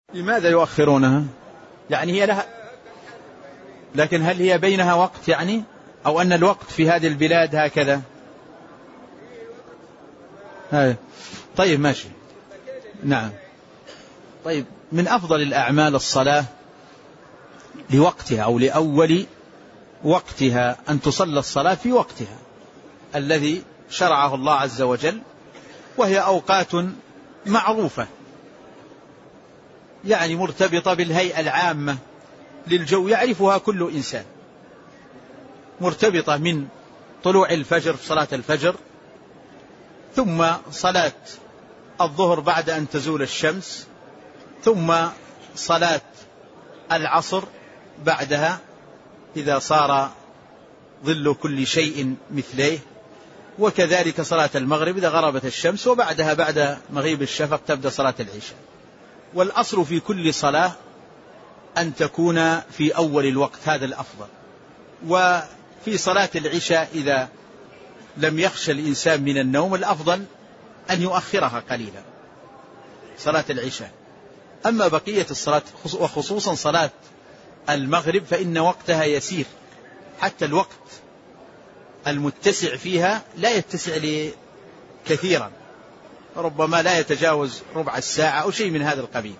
لماذا يؤخرونها؟ يعني هي لها، لكن هل هي بينها وقت يعني، أو أن الوقت في هذه البلاد هكذا؟ طيب ماشي. نعم. طيب، من أفضل الأعمال الصلاة لوقتها أو لأول وقتها، أن تصلى الصلاة في وقتها الذي شرعه الله عز وجل، وهي أوقات معروفة يعني مرتبطة بالهيئة العامة للجو يعرفها كل إنسان، مرتبطة من طلوع الفجر في صلاة الفجر، ثم صلاة الظهر بعد أن تزول الشمس، ثم صلاة العصر بعدها إذا صار ظل كل شيء مثليه، وكذلك صلاة المغرب إذا غربت الشمس، وبعدها بعد مغيب الشفق تبدأ صلاة العشاء. والأصل في كل صلاة أن تكون في أول الوقت، هذا الأفضل. وفي صلاة العشاء إذا لم يخشى الإنسان من النوم الأفضل أن يؤخرها قليلا، صلاة العشاء. أما بقية الصلاة وخصوصا صلاة المغرب فإن وقتها يسير، حتى الوقت المتسع فيها لا يتسع كثيرا، ربما لا يتجاوز ربع الساعة أو شيء من هذا القبيل.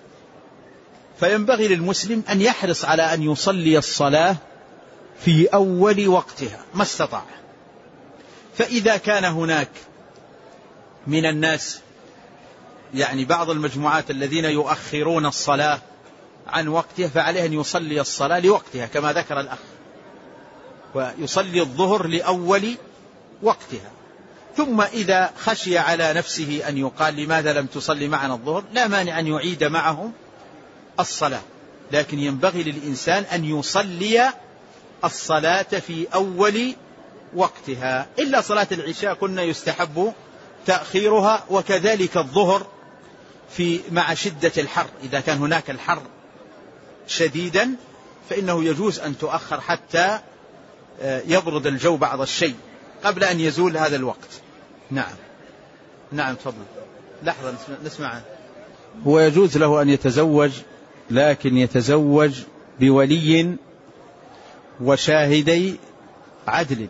فينبغي للمسلم أن يحرص على أن يصلي الصلاة في أول وقتها ما استطاع. فإذا كان هناك من الناس يعني بعض المجموعات الذين يؤخرون الصلاة عن وقتها، فعليه أن يصلي الصلاة لوقتها كما ذكر الأخ، ويصلي الظهر لأول وقتها. ثم إذا خشي على نفسه أن يقال لماذا لم تصلي معنا الظهر، لا مانع أن يعيد معهم الصلاة، لكن ينبغي للإنسان أن يصلي الصلاة في أول وقتها. إلا صلاة العشاء كنا يستحب تأخيرها، وكذلك الظهر مع شدة الحر، إذا كان هناك الحر شديدا فإنه يجوز أن تؤخر حتى يبرد الجو بعض الشيء قبل أن يزول هذا الوقت. نعم. نعم تفضل. لحظة نسمع. هو يجوز له أن يتزوج، لكن يتزوج بولي وشاهدي عدل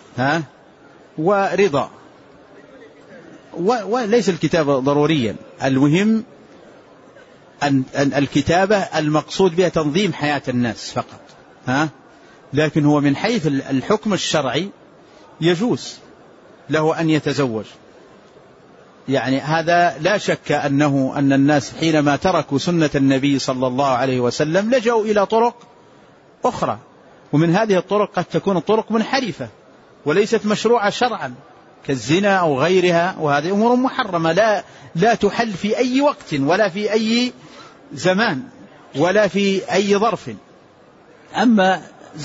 ورضا، وليس الكتابة ضروريا، المهم أن الكتابة المقصود بها تنظيم حياة الناس فقط، لكن هو من حيث الحكم الشرعي يجوز له أن يتزوج. يعني هذا لا شك أن الناس حينما تركوا سنة النبي صلى الله عليه وسلم لجأوا إلى طرق أخرى، ومن هذه الطرق قد تكون الطرق منحرفة وليست مشروعة شرعا كالزنا أو غيرها، وهذه أمور محرمة لا تحل في أي وقت ولا في أي زمان ولا في أي ظرف. أما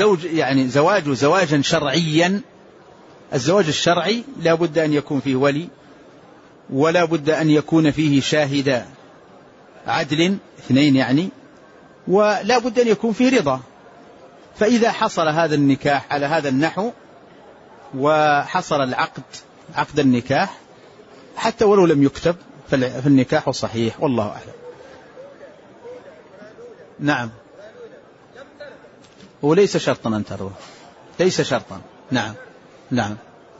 زواجا شرعيا، الزواج الشرعي لا بد أن يكون فيه ولي، ولا بد أن يكون فيه شاهد عدل 2 يعني، ولا بد أن يكون فيه رضا. فإذا حصل هذا النكاح على هذا النحو وحصل عقد النكاح حتى ولو لم يكتب فالنكاح صحيح، والله أعلم. نعم. وليس شرطا أن تروه، ليس شرطا. نعم. نعم.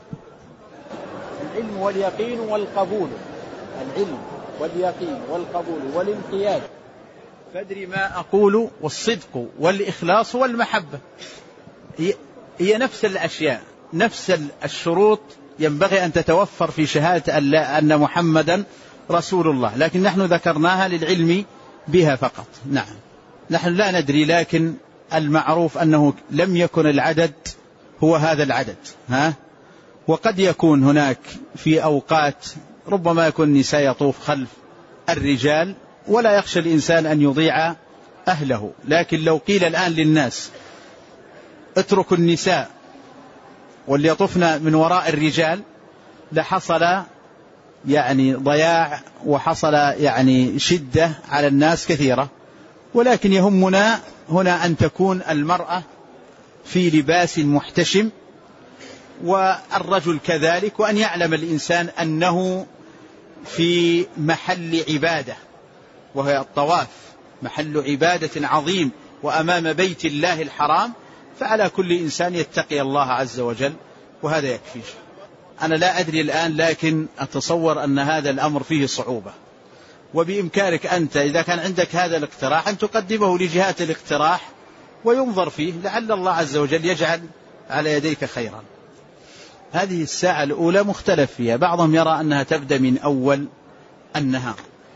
العلم واليقين والقبول، العلم واليقين والقبول والانقياد، فادري ما أقول، والصدق والإخلاص والمحبة، هي نفس الأشياء، نفس الشروط ينبغي أن تتوفر في شهادة أن محمدا رسول الله، لكن نحن ذكرناها للعلم بها فقط. نعم. نحن لا ندري، لكن المعروف أنه لم يكن العدد هو هذا العدد، وقد يكون هناك في أوقات ربما يكون النساء يطوف خلف الرجال ولا يخشى الإنسان أن يضيع أهله. لكن لو قيل الآن للناس اتركوا النساء وليطفن من وراء الرجال لحصل يعني ضياع، وحصل يعني شدة على الناس كثيرة. ولكن يهمنا هنا أن تكون المرأة في لباس محتشم، والرجل كذلك، وأن يعلم الإنسان أنه في محل عبادة وهي الطواف، محل عبادة عظيم وأمام بيت الله الحرام، فعلى كل إنسان يتقي الله عز وجل، وهذا يكفي. أنا لا أدري الآن، لكن أتصور أن هذا الأمر فيه صعوبة، وبإمكانك أنت إذا كان عندك هذا الاقتراح أن تقدمه لجهات الاقتراح وينظر فيه، لعل الله عز وجل يجعل على يديك خيرا. هذه الساعة الأولى مختلف فيها، بعضهم يرى أنها تبدأ من أول النهار،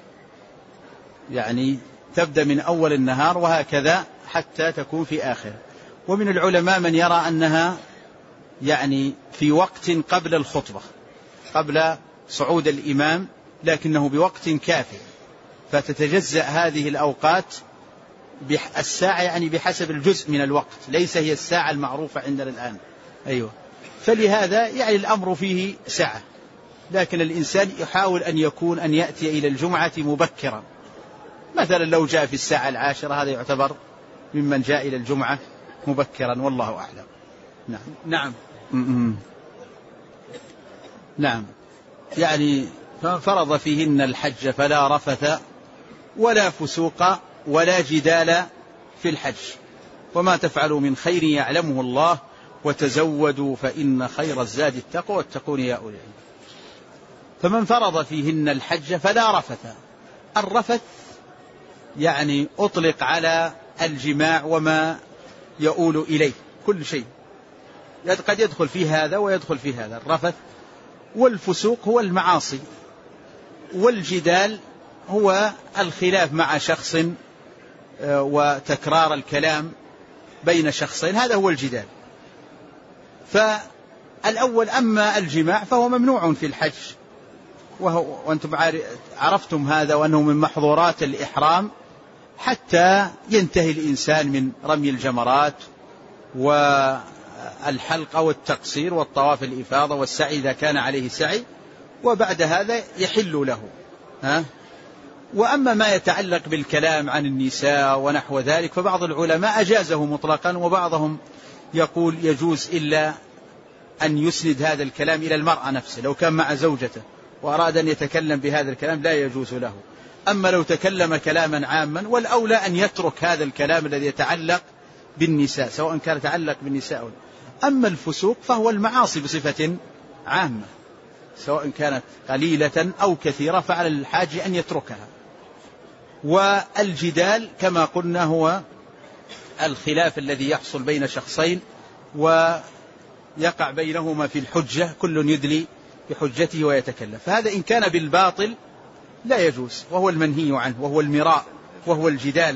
يعني تبدأ من أول النهار وهكذا حتى تكون في آخر. ومن العلماء من يرى أنها يعني في وقت قبل الخطبة، قبل صعود الإمام، لكنه بوقت كافي، فتتجزأ هذه الأوقات الساعة يعني بحسب الجزء من الوقت، ليس هي الساعة المعروفة عندنا الآن. أيوة. فلهذا يعني الأمر فيه ساعة، لكن الإنسان يحاول أن يأتي إلى الجمعة مبكرا، مثلا لو جاء في الساعة 10 هذا يعتبر ممن جاء إلى الجمعة مبكرا، والله أعلم. نعم. نعم. يعني فرض فيهن الحج فلا رفث ولا فسوق ولا جدال في الحج، وما تفعلوا من خير يعلمه الله، وتزودوا فإن خير الزاد التقوى واتقون يا أولي الألباب. فمن فرض فيهن الحج فلا رفث. الرفث يعني أطلق على الجماع وما يؤول إليه، كل شيء قد يدخل في هذا ويدخل في هذا الرفث. والفسوق هو المعاصي، والجدال هو الخلاف مع شخص وتكرار الكلام بين شخصين، هذا هو الجدال. فالأول أما الجماع فهو ممنوع في الحج، وأنتم عرفتم هذا، وأنه من محظورات الإحرام حتى ينتهي الإنسان من رمي الجمرات والحلق والتقصير والطواف الإفاضة والسعي إذا كان عليه سعي، وبعد هذا يحل له. وأما ما يتعلق بالكلام عن النساء ونحو ذلك فبعض العلماء أجازه مطلقا، وبعضهم يقول يجوز إلا أن يسند هذا الكلام إلى المرأة نفسه، لو كان مع زوجته وأراد أن يتكلم بهذا الكلام لا يجوز له. أما لو تكلم كلاما عاما، والأولى أن يترك هذا الكلام الذي يتعلق بالنساء، سواء كان يتعلق بالنساء. أما الفسوق فهو المعاصي بصفة عامة، سواء كانت قليلة أو كثيرة، فعلى الحاج أن يتركها. والجدال كما قلنا هو الخلاف الذي يحصل بين شخصين ويقع بينهما في الحجة، كل يدلي بحجته ويتكلم، فهذا إن كان بالباطل لا يجوز، وهو المنهي عنه، وهو المراء، وهو الجدال.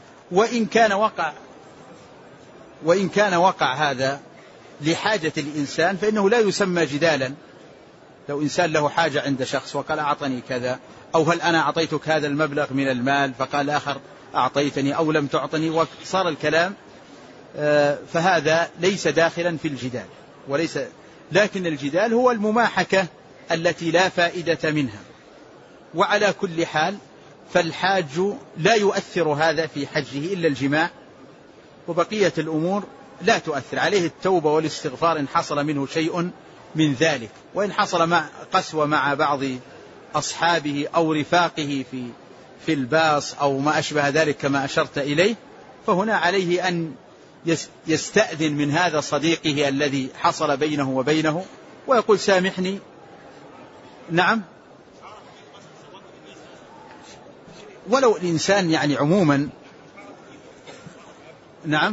وإن كان وقع هذا لحاجة الإنسان فإنه لا يسمى جدالا. لو إنسان له حاجة عند شخص وقال أعطني كذا، أو هل أنا أعطيتك هذا المبلغ من المال، فقال آخر أعطيتني أو لم تعطني، وصار الكلام، فهذا ليس داخلا في الجدال، لكن الجدال هو المماحكة التي لا فائدة منها. وعلى كل حال فالحاج لا يؤثر هذا في حجه إلا الجماع، وبقية الأمور لا تؤثر عليه. التوبة والاستغفار إن حصل منه شيء من ذلك، وإن حصل قسوة مع بعض أصحابه أو رفاقه في الباص أو ما أشبه ذلك كما أشرت إليه، فهنا عليه أن يستأذن من هذا صديقه الذي حصل بينه وبينه ويقول سامحني. نعم. ولو الإنسان يعني عموما، نعم،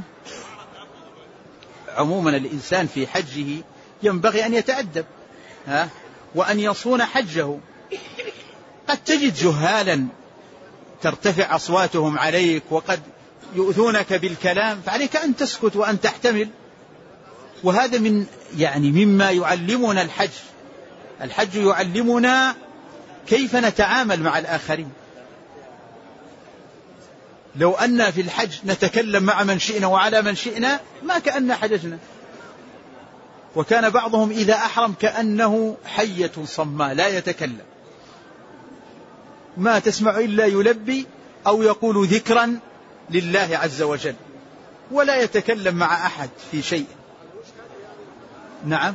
عموما الإنسان في حجه ينبغي أن يتأدب وأن يصون حجه. قد تجد جهالا ترتفع أصواتهم عليك وقد يؤذونك بالكلام، فعليك أن تسكت وأن تحتمل. وهذا مما يعلمنا الحج. الحج يعلمنا كيف نتعامل مع الآخرين. لو أن في الحج نتكلم مع من شئنا وعلى من شئنا ما كأن حججنا. وكان بعضهم إذا أحرم كأنه حية صماء لا يتكلم، ما تسمع إلا يلبي أو يقول ذكرا لله عز وجل، ولا يتكلم مع أحد في شيء. نعم.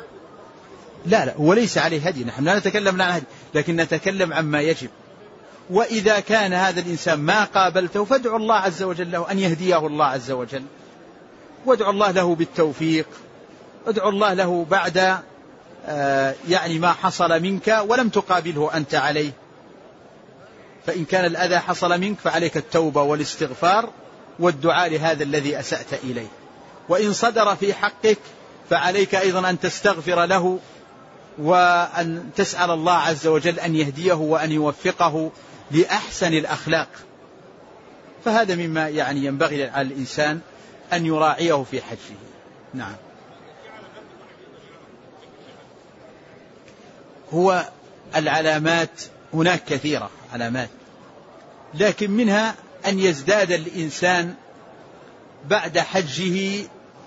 لا وليس عليه هدي، نحن لا نتكلم عن هدي، لكن نتكلم عما يجب. وإذا كان هذا الإنسان ما قابلته فادعوا الله عز وجل له أن يهديه الله عز وجل، وادعوا الله له بالتوفيق، ادعوا الله له بعد يعني ما حصل منك ولم تقابله أنت عليه. فإن كان الأذى حصل منك فعليك التوبة والاستغفار والدعاء لهذا الذي أسأت إليه، وإن صدر في حقك فعليك أيضا أن تستغفر له وأن تسأل الله عز وجل أن يهديه وأن يوفقه لأحسن الأخلاق. فهذا مما يعني ينبغي على الإنسان أن يراعيه في حجه. نعم. هو العلامات هناك كثيرة علامات، لكن منها أن يزداد الإنسان بعد حجه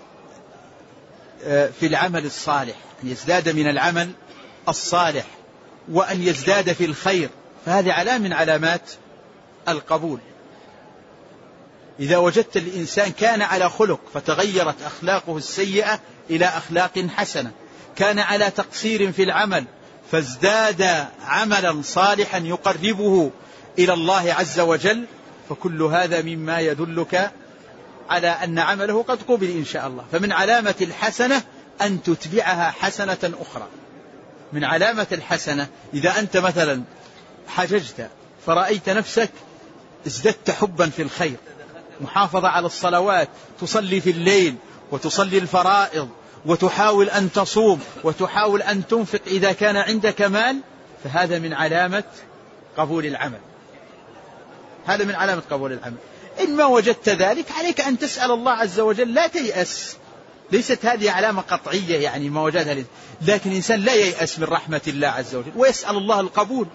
في العمل الصالح، أن يزداد من العمل الصالح وأن يزداد في الخير، فهذه علامة من علامات القبول. إذا وجدت الإنسان كان على خلق فتغيرت أخلاقه السيئة إلى أخلاق حسنة، كان على تقصير في العمل فازداد عملا صالحا يقربه إلى الله عز وجل، فكل هذا مما يدلك على أن عمله قد قبل إن شاء الله. فمن علامة الحسنة أن تتبعها حسنة أخرى. من علامة الحسنة إذا أنت مثلا حججت فرأيت نفسك ازددت حبا في الخير، محافظة على الصلوات، تصلي في الليل وتصلي الفرائض وتحاول أن تصوم وتحاول أن تنفق إذا كان عندك مال، فهذا من علامة قبول العمل. هذا من علامة قبول العمل. إن ما وجدت ذلك عليك أن تسأل الله عز وجل، لا تيأس. ليست هذه علامة قطعية يعني ما وجدها، لكن الإنسان لا ييأس من رحمة الله عز وجل ويسأل الله القبول.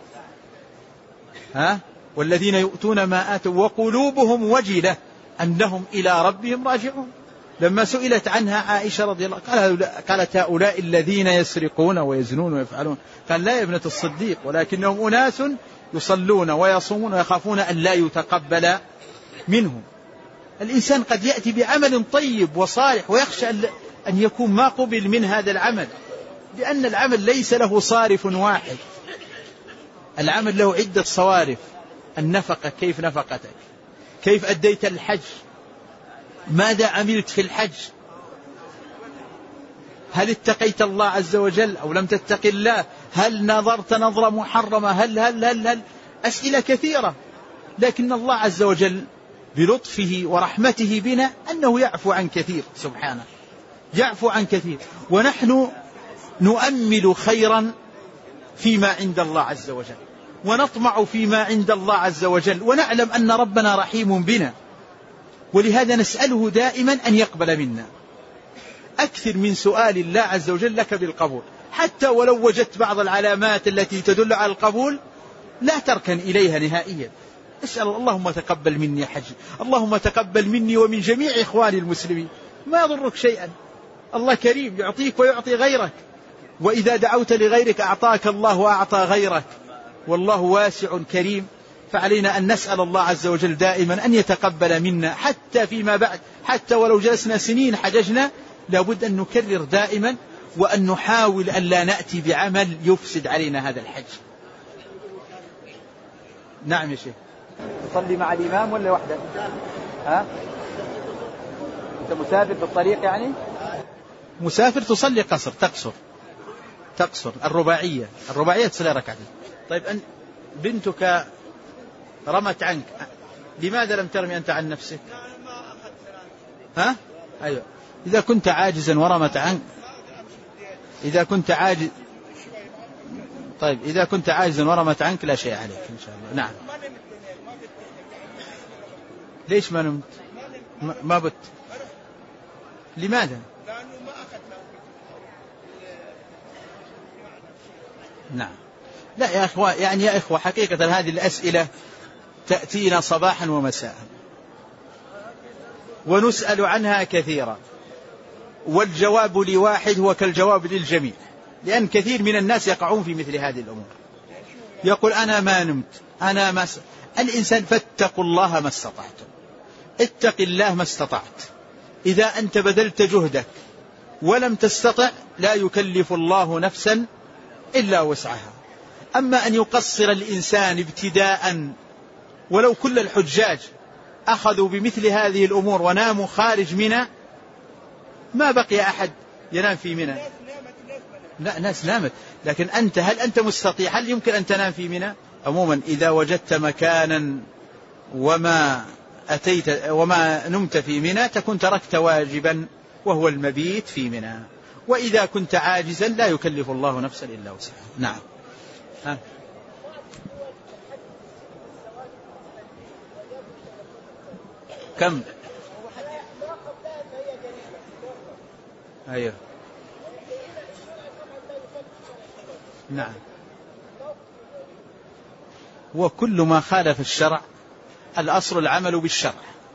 والذين يؤتون ما آتوا وقلوبهم وجلة أنهم إلى ربهم راجعون. لما سئلت عنها عائشة رضي الله عنها قالت هؤلاء الذين يسرقون ويزنون ويفعلون، قال لا يا ابنة الصديق، ولكنهم أناس يصلون ويصومون ويخافون أن لا يتقبل منهم. الإنسان قد يأتي بعمل طيب وصالح ويخشى أن يكون ما قبل من هذا العمل، لأن العمل ليس له صارف واحد، العمل له عدة صوارف. النفقة، كيف نفقتك، كيف أديت الحج، ماذا عملت في الحج، هل اتقيت الله عز وجل أو لم تتق الله، هل نظرت نظرة محرمة، هل أسئلة كثيرة. لكن الله عز وجل بلطفه ورحمته بنا أنه يعفو عن كثير، سبحانه يعفو عن كثير، ونحن نؤمل خيرا فيما عند الله عز وجل ونطمع فيما عند الله عز وجل، ونعلم أن ربنا رحيم بنا، ولهذا نسأله دائما أن يقبل منا. أكثر من سؤال الله عز وجل لك بالقبول، حتى ولو وجدت بعض العلامات التي تدل على القبول لا تركن إليها نهائيا. اسأل اللهم تقبل مني حجي، اللهم تقبل مني ومن جميع إخواني المسلمين، ما يضرك شيئا، الله كريم يعطيك ويعطي غيرك، وإذا دعوت لغيرك أعطاك الله وأعطى غيرك، والله واسع كريم. فعلينا أن نسأل الله عز وجل دائما أن يتقبل منا حتى فيما بعد، حتى ولو جلسنا سنين حججنا لابد أن نكرر دائما، وأن نحاول أن لا نأتي بعمل يفسد علينا هذا الحج. نعم يا شيخ. تصلي مع الإمام ولا وحدك؟ أنت مسافر في الطريق يعني؟ مسافر تصلي قصر، تقصر الرباعية تصلي ركعتين. طيب بنتك رمت عنك، لماذا لم ترمي أنت عن نفسك؟ أيوة. إذا كنت عاجزا ورمت عنك، إذا كنت عاجز، طيب إذا كنت عاجزا ورمت عنك لا شيء عليك إن شاء الله. نعم. ليش ما نمت؟ ما بت؟ لماذا؟ نعم. لا يا أخوة، يعني يا إخوة حقيقة هذه الأسئلة تأتينا صباحا ومساء ونسأل عنها كثيرا، والجواب لواحد هو كالجواب للجميع، لأن كثير من الناس يقعون في مثل هذه الأمور. يقول أنا ما نمت، أنا ما الإنسان فاتقوا الله ما استطعتم، اتق الله ما استطعت. إذا أنت بذلت جهدك ولم تستطع لا يكلف الله نفسا إلا وسعها. أما أن يقصر الإنسان ابتداء، ولو كل الحجاج أخذوا بمثل هذه الأمور وناموا خارج منى ما بقي أحد ينام في منى. لا، ناس نامت، لكن أنت هل أنت مستطيع؟ هل يمكن أن تنام في منى؟ عموما إذا وجدت مكانا وما نمت في منى تكون تركت واجبا وهو المبيت في منى. وإذا كنت عاجزا لا يكلف الله نفسا إلا وسعها. نعم. كم؟ أيوه. نعم. وكل ما خالف الشرع الأصل العمل بالشرع.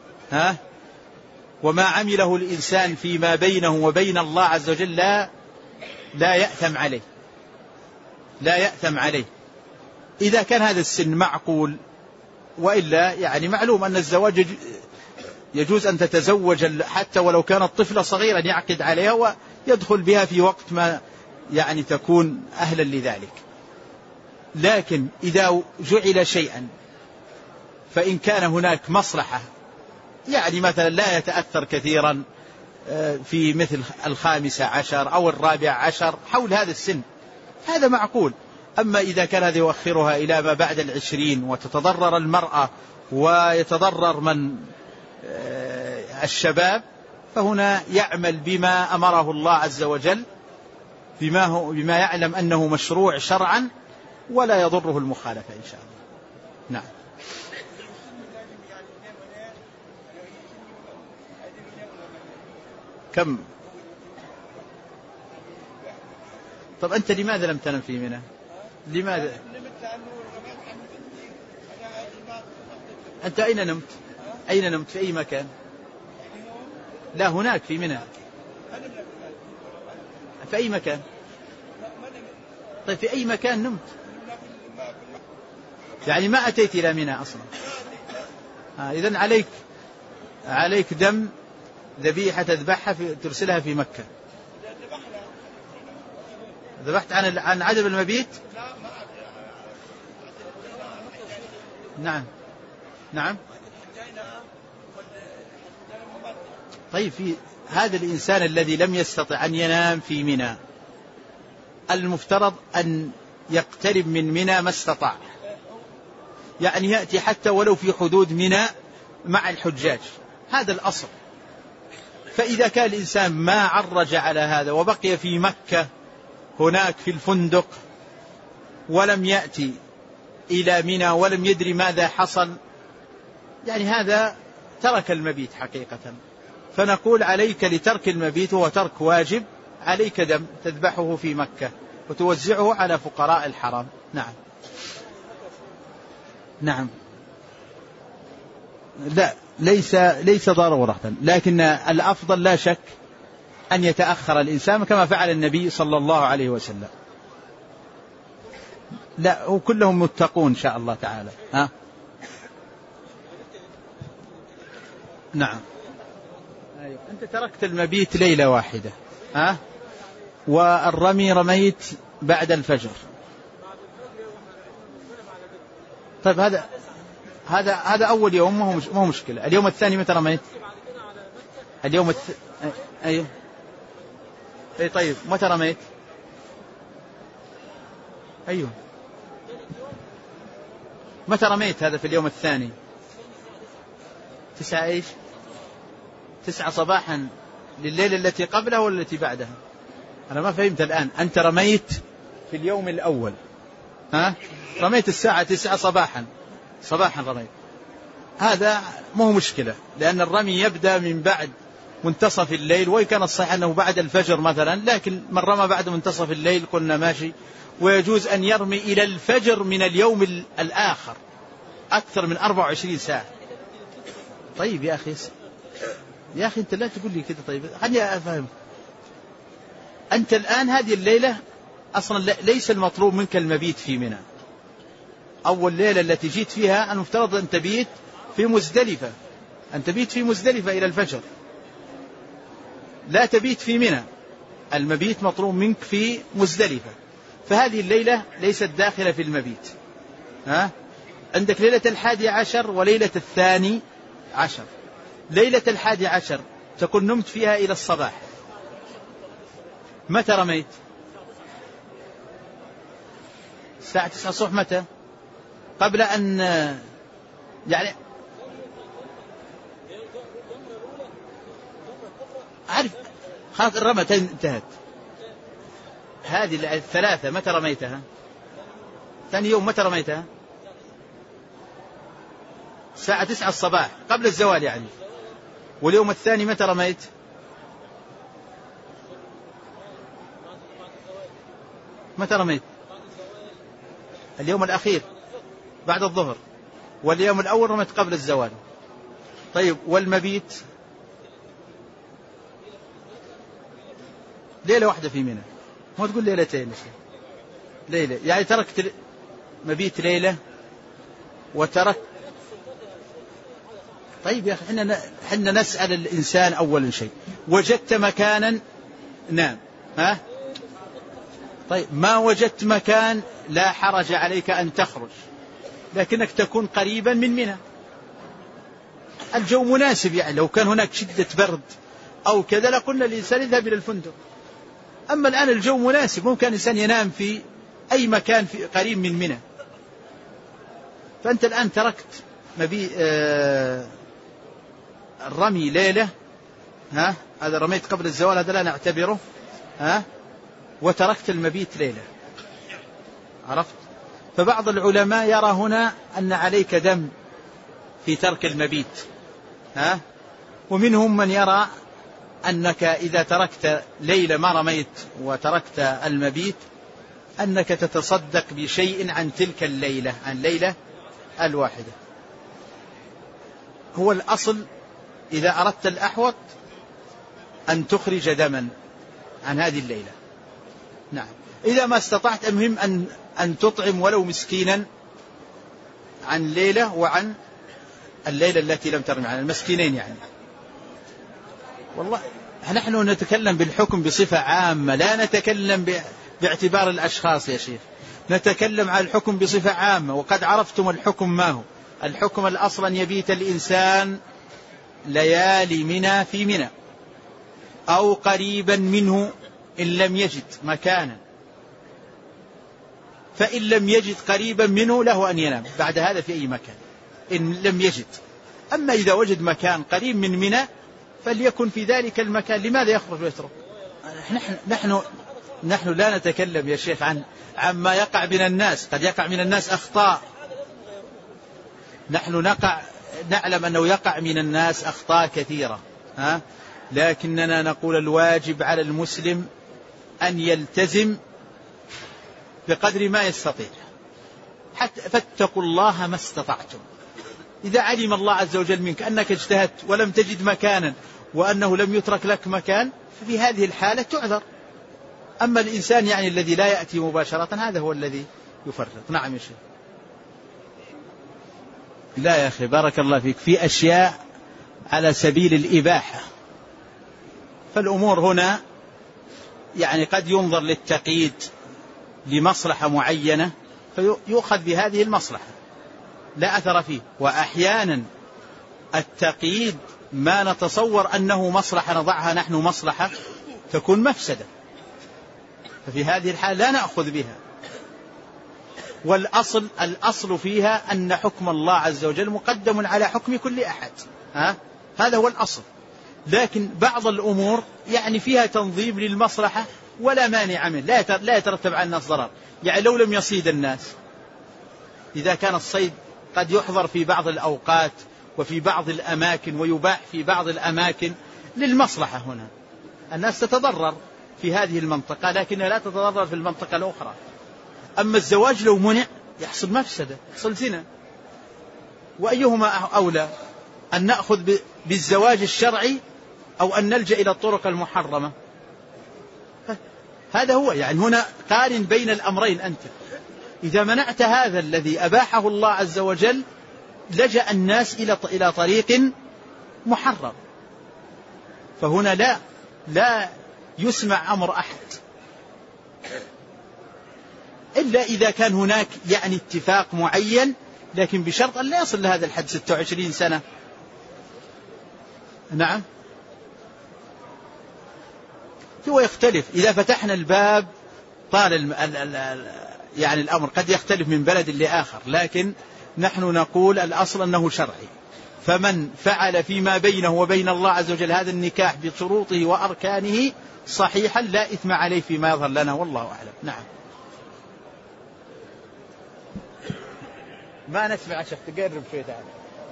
وما عمله الإنسان فيما بينه وبين الله عز وجل لا يأثم عليه، لا يأثم عليه إذا كان هذا السن معقول. وإلا يعني معلوم أن الزواج يجوز أن تتزوج حتى ولو كانت طفلة صغيرة يعقد عليها ويدخل بها في وقت ما يعني تكون أهلا لذلك. لكن إذا جعل شيئا فإن كان هناك مصلحة، يعني مثلا لا يتأثر كثيرا في مثل 15 أو 14 حول هذا السن، هذا معقول. أما إذا كان هذا يؤخرها إلى ما بعد 20 وتتضرر المرأة ويتضرر من الشباب، فهنا يعمل بما أمره الله عز وجل بما يعلم أنه مشروع شرعا ولا يضره المخالفة إن شاء الله. نعم. كم؟ طب أنت لماذا لم تنم في منى؟ لماذا؟ أنت أين نمت؟ أين نمت؟ في أي مكان؟ لا، هناك في منى. في أي مكان؟ طيب في أي مكان نمت؟ يعني ما أتيت إلى منى أصلا. إذن عليك دم ذبيحة تذبحها ترسلها في مكة. ذبحت عن عدم المبيت؟ نعم. نعم. طيب في هذا الإنسان الذي لم يستطع أن ينام في منى، المفترض أن يقترب من منى ما استطاع، يعني يأتي حتى ولو في حدود منى مع الحجاج، هذا الأصل. فإذا كان الإنسان ما عرج على هذا وبقي في مكة هناك في الفندق ولم يأتي إلى منى ولم يدري ماذا حصل، يعني هذا ترك المبيت حقيقة. فنقول عليك لترك المبيت وهو ترك واجب، عليك دم تذبحه في مكة وتوزعه على فقراء الحرم. نعم. نعم. لا، ليس ضرورة، لكن الأفضل لا شك أن يتأخر الإنسان كما فعل النبي صلى الله عليه وسلم. لا، وكلهم متقون إن شاء الله تعالى. نعم. أيوة. أنت تركت المبيت ليلة واحدة، والرمي رميت بعد الفجر. طيب هذا أول يوم ما هو مشكلة. اليوم الثاني متى رميت؟ اليوم أيوه. طيب متى رميت؟ أيوه. متى رميت هذا في اليوم الثاني؟ 9 إيش؟ 9 صباحا لليلة التي قبلها ولا التي بعدها؟ أنا ما فهمت الآن. أنت رميت في اليوم الأول، رميت الساعة 9 صباحا رميت. هذا مو مشكلة، لأن الرمي يبدأ من بعد منتصف الليل، وإن كان الصحيح أنه بعد الفجر مثلا، لكن من رمى بعد منتصف الليل قلنا ماشي. ويجوز أن يرمي إلى الفجر من اليوم الآخر أكثر من 24 ساعة. طيب يا أخي أنت لا تقول لي كده. طيب خليني أفهم. أنت الآن هذه الليلة أصلا ليس المطلوب منك المبيت في منى. أول ليلة التي جيت فيها المفترض أن تبيت في مزدلفة، أن تبيت في مزدلفة إلى الفجر، لا تبيت في منى. المبيت مطلوب منك في مزدلفة. فهذه الليلة ليست داخلة في المبيت. عندك ليلة 11 وليلة 12. ليلة 11 تكون نمت فيها إلى الصباح. متى رميت؟ الساعة 9 الصبح. متى؟ قبل أن يعني عارف خلاص الرمى انتهت. هذه الثلاثة متى رميتها؟ ثاني يوم متى رميتها؟ الساعة 9 الصباح قبل الزوال يعني. واليوم الثاني متى رميت؟ متى رميت؟ اليوم الأخير بعد الظهر. واليوم الأول رميت قبل الزوال. طيب والمبيت؟ ليلة واحدة في منى. ما تقول ليلتين. ليلة يعني تركت مبيت ليلة وترك. طيب يا أخي حنا نسأل الإنسان أول شيء وجدت مكانا نام. طيب ما وجدت مكان لا حرج عليك أن تخرج، لكنك تكون قريبا من منى. الجو مناسب يعني. لو كان هناك شدة برد أو كذا لقلنا الإنسان يذهب إلى الفندق. أما الآن الجو مناسب، ممكن الإنسان ينام في أي مكان في قريب من منى. فأنت الآن تركت الرمي ليلة. هذا رميت قبل الزوال، هذا لا نعتبره. وتركت المبيت ليلة. عرفت؟ فبعض العلماء يرى هنا أن عليك دم في ترك المبيت. ومنهم من يرى أنك إذا تركت ليلة ما رميت وتركت المبيت أنك تتصدق بشيء عن تلك الليلة، عن ليلة الواحدة. هو الأصل إذا أردت الأحوط أن تخرج دما عن هذه الليلة. نعم. إذا ما استطعت المهم أن تطعم ولو مسكينا عن ليلة وعن الليلة التي لم ترمي، عن المسكينين يعني. والله نحن نتكلم بالحكم بصفة عامة، لا نتكلم باعتبار الأشخاص يا شيخ، نتكلم عن الحكم بصفة عامة. وقد عرفتم الحكم ما هو. الحكم الأصل أن يبيت الإنسان ليالي منى في منى أو قريبا منه إن لم يجد مكانا. فإن لم يجد قريبا منه له أن ينام بعد هذا في أي مكان إن لم يجد. أما إذا وجد مكان قريب من منى فليكن في ذلك المكان. لماذا يخرج ويترك؟ نحن لا نتكلم يا شيخ عما يقع من الناس. قد يقع من الناس أخطاء. نحن نعلم أنه يقع من الناس أخطاء كثيرة. لكننا نقول الواجب على المسلم أن يلتزم بقدر ما يستطيع. فاتقوا الله ما استطعتم. إذا علم الله عز وجل منك أنك اجتهدت ولم تجد مكانا وأنه لم يترك لك مكان، ففي هذه الحالة تعذر. أما الإنسان يعني الذي لا يأتي مباشرة هذا هو الذي يفرط. نعم يا شيخ. لا يا أخي بارك الله فيك، في أشياء على سبيل الإباحة. فالأمور هنا يعني قد ينظر للتقييد لمصلحة معينة فيؤخذ بهذه المصلحة لا أثر فيه. وأحيانا التقييد ما نتصور أنه مصلحة نضعها نحن مصلحة تكون مفسدة، ففي هذه الحالة لا نأخذ بها. والأصل فيها أن حكم الله عز وجل مقدم على حكم كل أحد. هذا هو الأصل. لكن بعض الأمور يعني فيها تنظيم للمصلحة ولا مانع منه، لا يترتب على الناس ضرر. يعني لو لم يصيد الناس، إذا كان الصيد قد يحظر في بعض الأوقات وفي بعض الأماكن ويباح في بعض الأماكن للمصلحة، هنا الناس تتضرر في هذه المنطقة لكنها لا تتضرر في المنطقة الأخرى. أما الزواج لو منع يحصل مفسدة، يحصل زنا. وأيهما أولى، أن نأخذ بالزواج الشرعي أو أن نلجأ إلى الطرق المحرمة؟ هذا هو يعني. هنا قارن بين الأمرين. أنت إذا منعت هذا الذي أباحه الله عز وجل لجأ الناس إلى طريق محرم، فهنا لا يسمع أمر أحد. إلا إذا كان هناك يعني اتفاق معين، لكن بشرط أن لا يصل لهذا الحد 26 سنة. نعم. هو يختلف إذا فتحنا الباب طال يعني الأمر قد يختلف من بلد لآخر، لكن نحن نقول الأصل أنه شرعي. فمن فعل فيما بينه وبين الله عز وجل هذا النكاح بشروطه وأركانه صحيحا لا إثم عليه فيما يظهر لنا، والله أعلم. نعم. ما نسمع شيخ، تقرب شوي تعالى.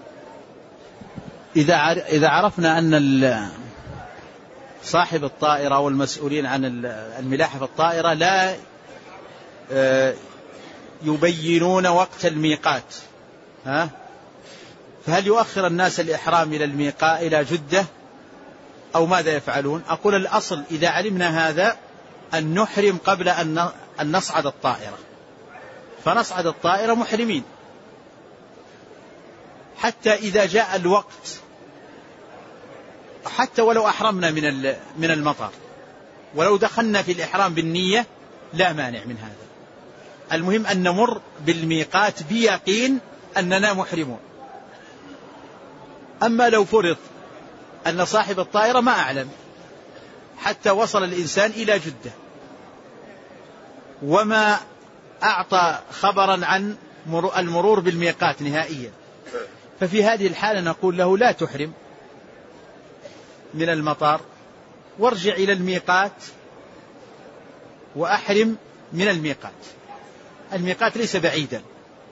إذا عرفنا أن صاحب الطائرة والمسؤولين عن الملاحة في الطائرة لا يبينون وقت الميقات، فهل يؤخر الناس الإحرام إلى الميقات إلى جدة أو ماذا يفعلون؟ أقول الأصل إذا علمنا هذا أن نحرم قبل أن نصعد الطائرة، فنصعد الطائرة محرمين حتى إذا جاء الوقت، حتى ولو أحرمنا من المطار، ولو دخلنا في الإحرام بالنية لا مانع من هذا. المهم أن نمر بالميقات بيقين أننا محرمون. أما لو فرض أن صاحب الطائرة ما أعلم حتى وصل الإنسان إلى جدة وما أعطى خبرا عن المرور بالميقات نهائيا، ففي هذه الحالة نقول له لا تحرم من المطار، وارجع إلى الميقات وأحرم من الميقات. الميقات ليس بعيدا،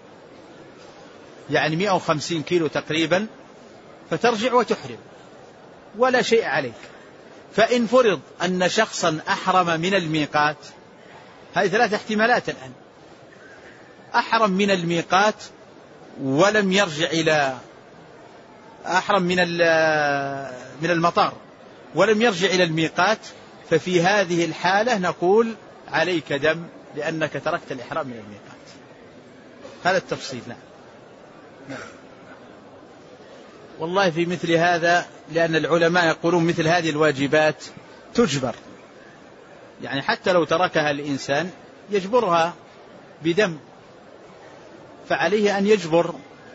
يعني 150 كيلو تقريبا، فترجع وتحرم ولا شيء عليك. فإن فرض أن شخصا أحرم من الميقات، هذه 3 احتمالات الآن: أحرم من الميقات ولم يرجع إلى أحرم من المطار ولم يرجع إلى الميقات، ففي هذه الحالة نقول عليك دم لأنك تركت الإحرام من الميقات. هذا التفصيل. نعم. والله في مثل هذا، لأن العلماء يقولون مثل هذه الواجبات تجبر، يعني حتى لو تركها الإنسان يجبرها بدم، فعليه أن يجبر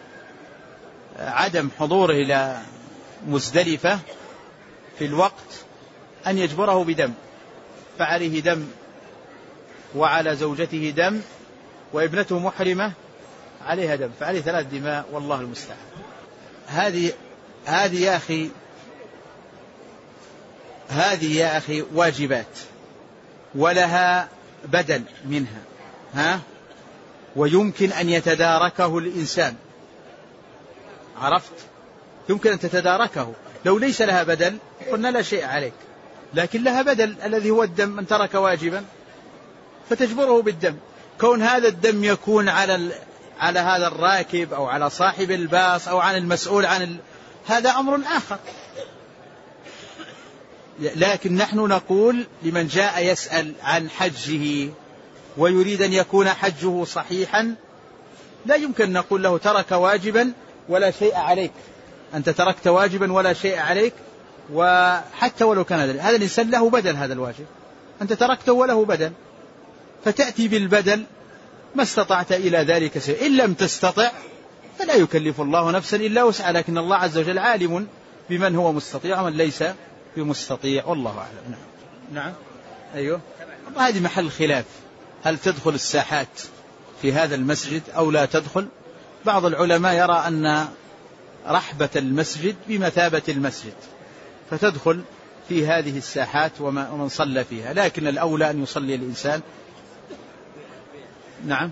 عدم حضوره إلى مزدلفة في الوقت، أن يجبره بدم، فعليه دم وعلى زوجته دم وابنته محرمة عليها دم، فعليه 3 دماء والله المستعان. هذه يا أخي واجبات ولها بدل منها، ويمكن أن يتداركه الإنسان. عرفت؟ يمكن أن تتداركه. لو ليس لها بدل قلنا لا شيء عليك، لكن لها بدل الذي هو الدم. من ترك واجبا فتجبره بالدم. كون هذا الدم يكون على هذا الراكب أو على صاحب الباص أو عن المسؤول هذا أمر آخر. لكن نحن نقول لمن جاء يسأل عن حجه ويريد أن يكون حجه صحيحا، لا يمكن نقول له ترك واجبا ولا شيء عليك. أنت تركت واجبا ولا شيء عليك، وحتى ولو كان هذا الإنسان له بدل هذا الواجب، أنت تركته وله بدل، فتأتي بالبدل ما استطعت إلى ذلك شيء. إن لم تستطع فلا يكلف الله نفسا إلا وسعها، لكن الله عز وجل عالم بمن هو مستطيع ومن ليس بمستطيع، والله أعلم. نعم. أيوه. هذه محل خلاف، هل تدخل الساحات في هذا المسجد أو لا تدخل؟ بعض العلماء يرى أن رحبة المسجد بمثابة المسجد، فتدخل في هذه الساحات ومن صلى فيها، لكن الأولى أن يصلي الإنسان. نعم.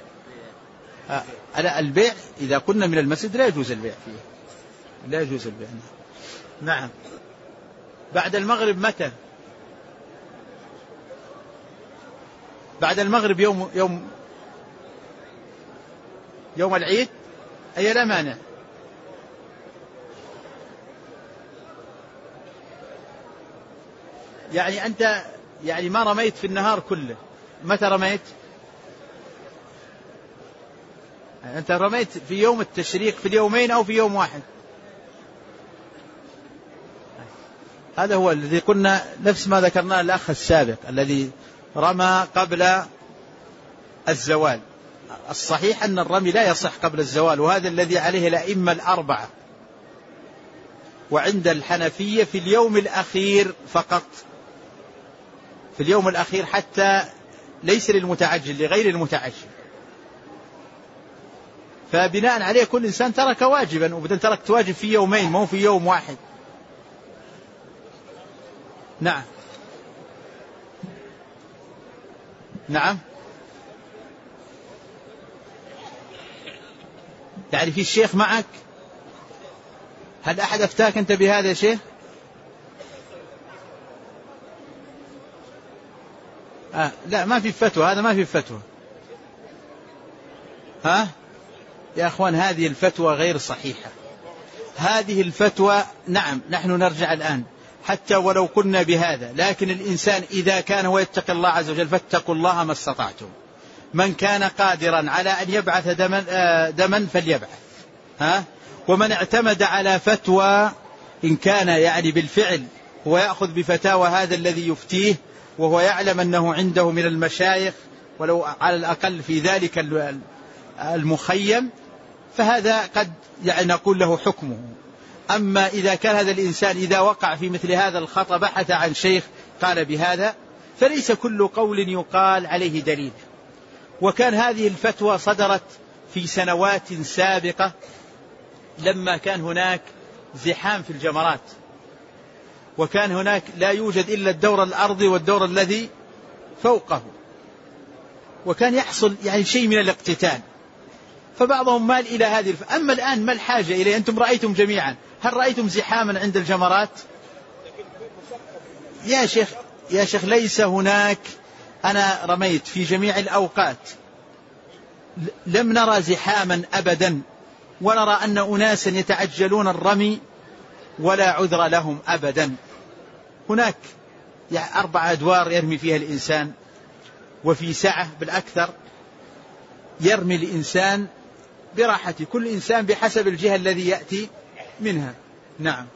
البيع إذا كنا من المسجد لا يجوز البيع فيه، لا يجوز البيع. نعم. بعد المغرب متى؟ بعد المغرب يوم العيد، أي لا مانع. يعني أنت يعني ما رميت في النهار كله، متى رميت؟ أنت رميت في يوم التشريق في اليومين أو في يوم واحد؟ هذا هو الذي قلنا، نفس ما ذكرناه الأخ السابق الذي رمى قبل الزوال. الصحيح أن الرمي لا يصح قبل الزوال، وهذا الذي عليه الأئمة الأربعة. وعند الحنفية في اليوم الأخير فقط، في اليوم الأخير، حتى ليس للمتعجل، لغير المتعجل. فبناء عليه كل إنسان ترك واجبا، وبدأ تركت واجب في يومين مو في يوم واحد. نعم نعم. يعني في الشيخ معك؟ هل أحد أفتاك أنت بهذا يا شيخ؟ لا، ما في فتوى، هذا ما في فتوى. يا أخوان، هذه الفتوى غير صحيحة. هذه الفتوى، نعم نحن نرجع الآن حتى ولو كنا بهذا، لكن الإنسان إذا كان هو يتقي الله عز وجل فاتقوا الله ما استطعتم. من كان قادرا على أن يبعث دما فليبعث. ومن اعتمد على فتوى، إن كان يعني بالفعل هو يأخذ بفتاوى هذا الذي يفتيه، وهو يعلم أنه عنده من المشايخ ولو على الأقل في ذلك المخيم، فهذا قد يعني نقول له حكمه. أما إذا كان هذا الإنسان إذا وقع في مثل هذا الخطأ بحث عن شيخ قال بهذا، فليس كل قول يقال عليه دليل. وكان هذه الفتوى صدرت في سنوات سابقة لما كان هناك زحام في الجمرات، وكان هناك لا يوجد إلا الدور الأرضي والدور الذي فوقه، وكان يحصل يعني شيء من الاقتتال، فبعضهم مال إلى هذه أما الآن ما الحاجة إليه؟ أنتم رأيتم جميعا، هل رأيتم زحاما عند الجمرات؟ يا شيخ ليس هناك، أنا رميت في جميع الأوقات لم نرى زحاما أبدا، ونرى أن أناسا يتعجلون الرمي ولا عذر لهم أبدا. هناك 4 أدوار يرمي فيها الإنسان، وفي سعة بالأكثر يرمي الإنسان براحته، كل إنسان بحسب الجهة الذي يأتي منها. نعم.